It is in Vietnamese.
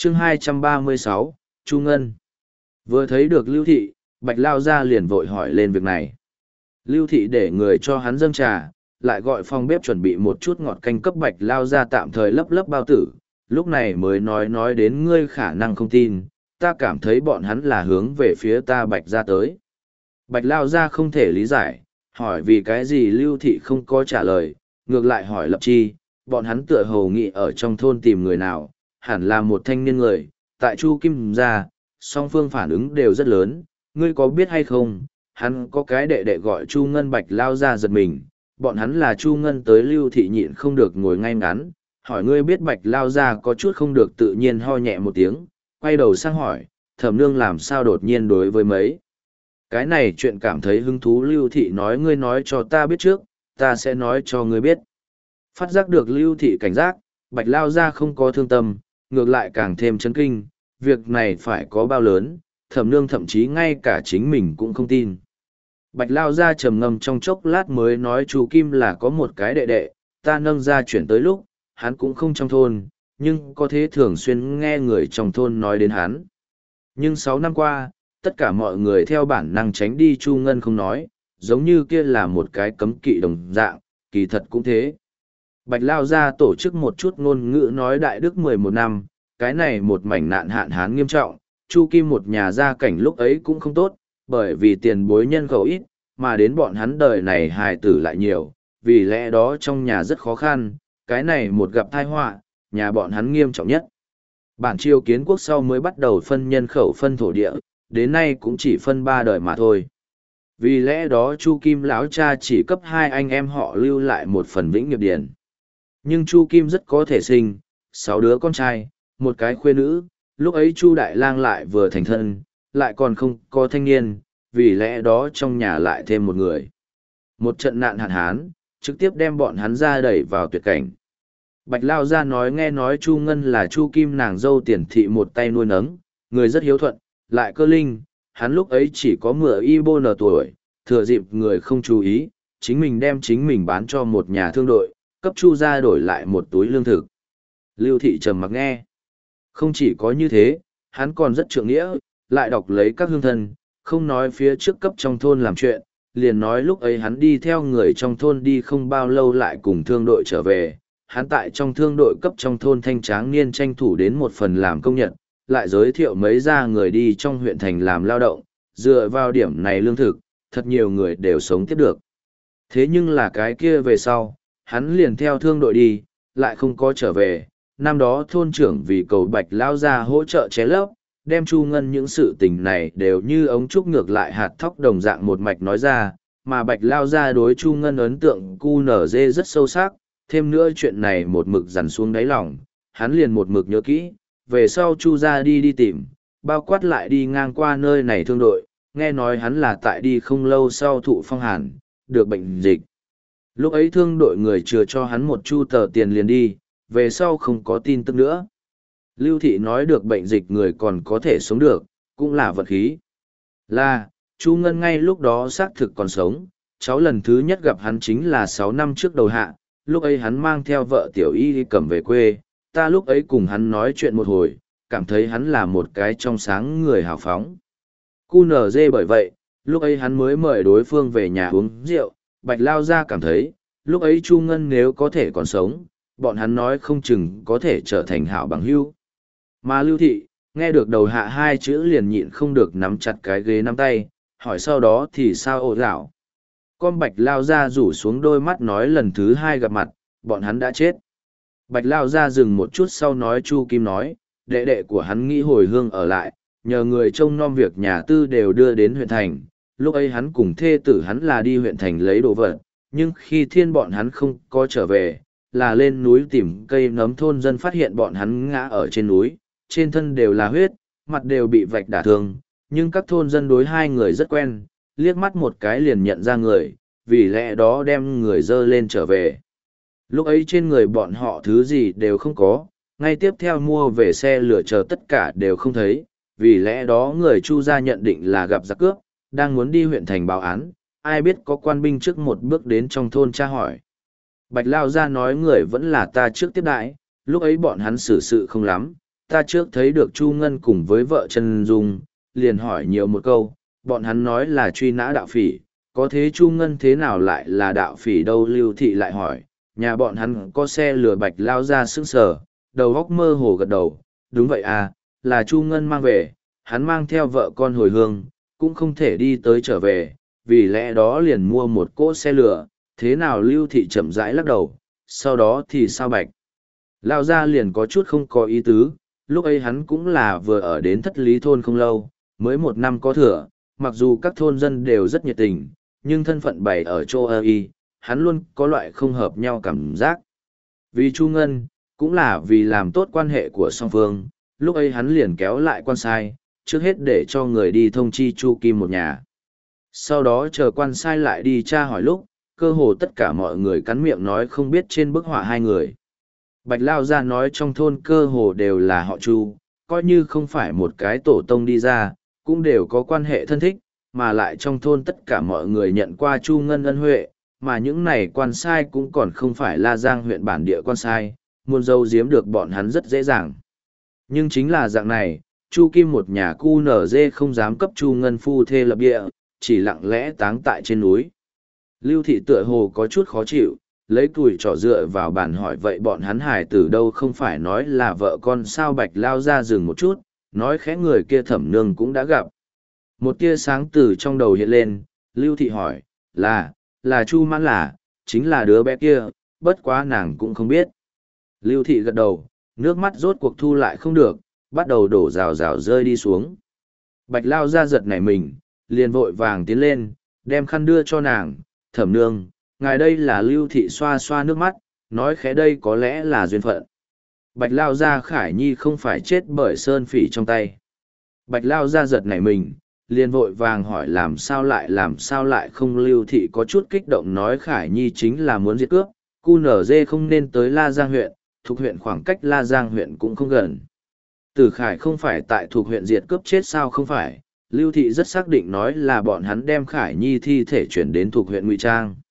chương 236, Chu Ngân. Vừa thấy được Lưu Thị, Bạch Lao Gia liền vội hỏi lên việc này. Lưu Thị để người cho hắn dâng trà, lại gọi phòng bếp chuẩn bị một chút ngọt canh cấp Bạch Lao Gia tạm thời lấp lấp bao tử, lúc này mới nói đến ngươi khả năng không tin, ta cảm thấy bọn hắn là hướng về phía ta Bạch Gia tới. Bạch Lao Gia không thể lý giải, hỏi vì cái gì Lưu Thị không có trả lời, ngược lại hỏi Lập Chi, bọn hắn tựa hồ nghị ở trong thôn tìm người nào, hẳn là một thanh niên người, tại Chu Kim Gia, song phương phản ứng đều rất lớn, ngươi có biết hay không, hắn có cái đệ đệ gọi Chu Ngân. Bạch Lao Gia giật mình, bọn hắn là Chu Ngân tới Lưu Thị nhịn không được ngồi ngay ngắn, hỏi ngươi biết. Bạch Lao Gia có chút không được tự nhiên ho nhẹ một tiếng, quay đầu sang hỏi, Thẩm Nương làm sao đột nhiên đối với mấy cái này chuyện cảm thấy hứng thú. Lưu Thị nói ngươi nói cho ta biết trước, ta sẽ nói cho ngươi biết. Phát giác được Lưu Thị cảnh giác, Bạch Lao Gia không có thương tâm, ngược lại càng thêm chấn kinh, việc này phải có bao lớn, Thẩm Nương thậm chí ngay cả chính mình cũng không tin. Bạch Lao Gia trầm ngâm trong chốc lát mới nói Chu Kim là có một cái đệ đệ, ta nâng ra chuyển tới lúc, hắn cũng không trong thôn, nhưng có thế thường xuyên nghe người trong thôn nói đến hắn. Nhưng 6 năm qua, tất cả mọi người theo bản năng tránh đi Chu Ngân không nói, giống như kia là một cái cấm kỵ đồng dạng, kỳ thật cũng thế. Bạch Lao Gia tổ chức một chút ngôn ngữ nói Đại Đức 11 năm, cái này một mảnh nạn hạn hán nghiêm trọng, Chu Kim một nhà gia cảnh lúc ấy cũng không tốt, bởi vì tiền bối nhân khẩu ít, mà đến bọn hắn đời này hài tử lại nhiều, vì lẽ đó trong nhà rất khó khăn, cái này một gặp tai họa, nhà bọn hắn nghiêm trọng nhất. Bản triều kiến quốc sau mới bắt đầu phân nhân khẩu phân thổ địa, đến nay cũng chỉ phân 3 đời mà thôi. Vì lẽ đó Chu Kim lão cha chỉ cấp 2 anh em họ lưu lại một phần vĩnh nghiệp điền. Nhưng Chu Kim rất có thể sinh 6 đứa con trai, một cái khuê nữ, lúc ấy Chu Đại Lang lại vừa thành thân, lại còn không có thanh niên, vì lẽ đó trong nhà lại thêm một người. Một trận nạn hạn hán, trực tiếp đem bọn hắn ra đẩy vào tuyệt cảnh. Bạch Lao Gia nói nghe nói Chu Ngân là Chu Kim nàng dâu Tiền Thị một tay nuôi nấng, người rất hiếu thuận, lại cơ linh, hắn lúc ấy chỉ có 10 tuổi, thừa dịp người không chú ý, chính mình đem chính mình bán cho một nhà thương đội, cấp Chu gia đổi lại một túi lương thực. Lưu Thị trầm mặc nghe. Không chỉ có như thế, hắn còn rất trượng nghĩa, lại đọc lấy các hương thân, không nói phía trước cấp trong thôn làm chuyện, liền nói lúc ấy hắn đi theo người trong thôn đi không bao lâu lại cùng thương đội trở về. Hắn tại trong thương đội cấp trong thôn thanh tráng niên tranh thủ đến một phần làm công nhận, lại giới thiệu mấy gia người đi trong huyện thành làm lao động, dựa vào điểm này lương thực, thật nhiều người đều sống tiếp được. Thế nhưng là cái kia về sau, hắn liền theo thương đội đi, lại không có trở về. Năm đó thôn trưởng vì cầu Bạch Lao Gia hỗ trợ ché lấp, đem Chu Ngân những sự tình này đều như ống trúc ngược lại hạt thóc đồng dạng một mạch nói ra, mà Bạch Lao Gia đối Chu Ngân ấn tượng QNZ rất sâu sắc, thêm nữa chuyện này một mực dằn xuống đáy lòng, hắn liền một mực nhớ kỹ, về sau Chu gia đi tìm, bao quát lại đi ngang qua nơi này thương đội, nghe nói hắn là tại đi không lâu sau thụ phong hàn, được bệnh dịch. Lúc ấy thương đội người chừa cho hắn một chu tờ tiền liền đi, về sau không có tin tức nữa. Lưu Thị nói được bệnh dịch người còn có thể sống được, cũng là vật khí. Là, Chu Ngân ngay lúc đó xác thực còn sống, cháu lần thứ nhất gặp hắn chính là 6 năm trước đầu hạ, lúc ấy hắn mang theo vợ Tiểu Y đi cầm về quê, ta lúc ấy cùng hắn nói chuyện một hồi, cảm thấy hắn là một cái trong sáng người hào phóng. QNZ bởi vậy, lúc ấy hắn mới mời đối phương về nhà uống rượu, Bạch Lao Gia cảm thấy, lúc ấy Chu Ngân nếu có thể còn sống, bọn hắn nói không chừng có thể trở thành hảo bằng hữu. Mà Lưu Thị, nghe được đầu hạ 2 chữ liền nhịn không được nắm chặt cái ghế nắm tay, hỏi sau đó thì sao ồ dạo. Con Bạch Lao Gia rủ xuống đôi mắt nói lần thứ 2 gặp mặt, bọn hắn đã chết. Bạch Lao Gia dừng một chút sau nói Chu Kim nói, đệ đệ của hắn nghĩ hồi hương ở lại, nhờ người trông nom việc nhà tư đều đưa đến huyện thành. Lúc ấy hắn cùng thê tử hắn là đi huyện thành lấy đồ vật, nhưng khi thiên bọn hắn không có trở về, là lên núi tìm cây nấm thôn dân phát hiện bọn hắn ngã ở trên núi, trên thân đều là huyết, mặt đều bị vạch đả thương, nhưng các thôn dân đối 2 người rất quen, liếc mắt một cái liền nhận ra người, vì lẽ đó đem người dơ lên trở về. Lúc ấy trên người bọn họ thứ gì đều không có, ngay tiếp theo mua về xe lửa chờ tất cả đều không thấy, vì lẽ đó người Chu gia nhận định là gặp giặc cướp, đang muốn đi huyện thành báo án, ai biết có quan binh trước một bước đến trong thôn tra hỏi. Bạch Lao Gia nói người vẫn là ta trước tiếp đãi, lúc ấy bọn hắn xử sự không lắm, ta trước thấy được Chu Ngân cùng với vợ Trần Dung, liền hỏi nhiều một câu, bọn hắn nói là truy nã đạo phỉ, có thế Chu Ngân thế nào lại là đạo phỉ đâu? Lưu Thị lại hỏi, nhà bọn hắn có xe lừa Bạch lao ra sững sờ, đầu góc mơ hồ gật đầu, đúng vậy à, là Chu Ngân mang về, hắn mang theo vợ con hồi hương, cũng không thể đi tới trở về, vì lẽ đó liền mua một cỗ xe lửa, thế nào? Lưu Thị chậm rãi lắc đầu, sau đó thì sao? Bạch lao ra liền có chút không có ý tứ, lúc ấy hắn cũng là vừa ở đến Thất Lý thôn không lâu, mới 1 năm có thừa, mặc dù các thôn dân đều rất nhiệt tình, nhưng thân phận bày ở chỗ y, hắn luôn có loại không hợp nhau cảm giác. Vì Chu Ngân, cũng là vì làm tốt quan hệ của song phương, lúc ấy hắn liền kéo lại quan sai, trước hết để cho người đi thông chi Chu Kim một nhà. Sau đó chờ quan sai lại đi tra hỏi lúc, cơ hồ tất cả mọi người cắn miệng nói không biết trên bức họa hai người. Bạch Lao ra nói trong thôn cơ hồ đều là họ Chu, coi như không phải một cái tổ tông đi ra, cũng đều có quan hệ thân thích, mà lại trong thôn tất cả mọi người nhận qua Chu Ngân ân huệ, mà những này quan sai cũng còn không phải La Giang huyện bản địa quan sai, muốn giấu giếm được bọn hắn rất dễ dàng. Nhưng chính là dạng này, Chu Kim một nhà cu nở dê không dám cấp Chu Ngân phu thê lập địa, chỉ lặng lẽ táng tại trên núi. Lưu Thị tựa hồ có chút khó chịu, lấy cùi trỏ dựa vào bàn hỏi vậy bọn hắn hải tử đâu, không phải nói là vợ con sao? Bạch lao ra dừng một chút, nói khẽ người kia Thẩm Nương cũng đã gặp. Một tia sáng từ trong đầu hiện lên, Lưu Thị hỏi, là Chu Mãn là, chính là đứa bé kia, bất quá nàng cũng không biết. Lưu Thị gật đầu, nước mắt rốt cuộc thu lại không được, bắt đầu đổ rào rào rơi đi xuống. Bạch lao ra giật nảy mình, liền vội vàng tiến lên, đem khăn đưa cho nàng, Thẩm Nương, ngài đây là. Lưu Thị xoa xoa nước mắt, nói khẽ đây có lẽ là duyên phận. Bạch lao ra Khải Nhi không phải chết bởi sơn phỉ trong tay. Bạch lao ra giật nảy mình, liền vội vàng hỏi làm sao lại không? Lưu Thị có chút kích động nói Khải Nhi chính là muốn diệt cướp, cu nở dê không nên tới La Giang huyện, thuộc huyện khoảng cách La Giang huyện cũng không gần. Tử Khải không phải tại thuộc huyện diệt cướp chết sao? Không phải. Lưu Thị rất xác định nói là bọn hắn đem Khải Nhi thi thể chuyển đến thuộc huyện Ngụy Trang.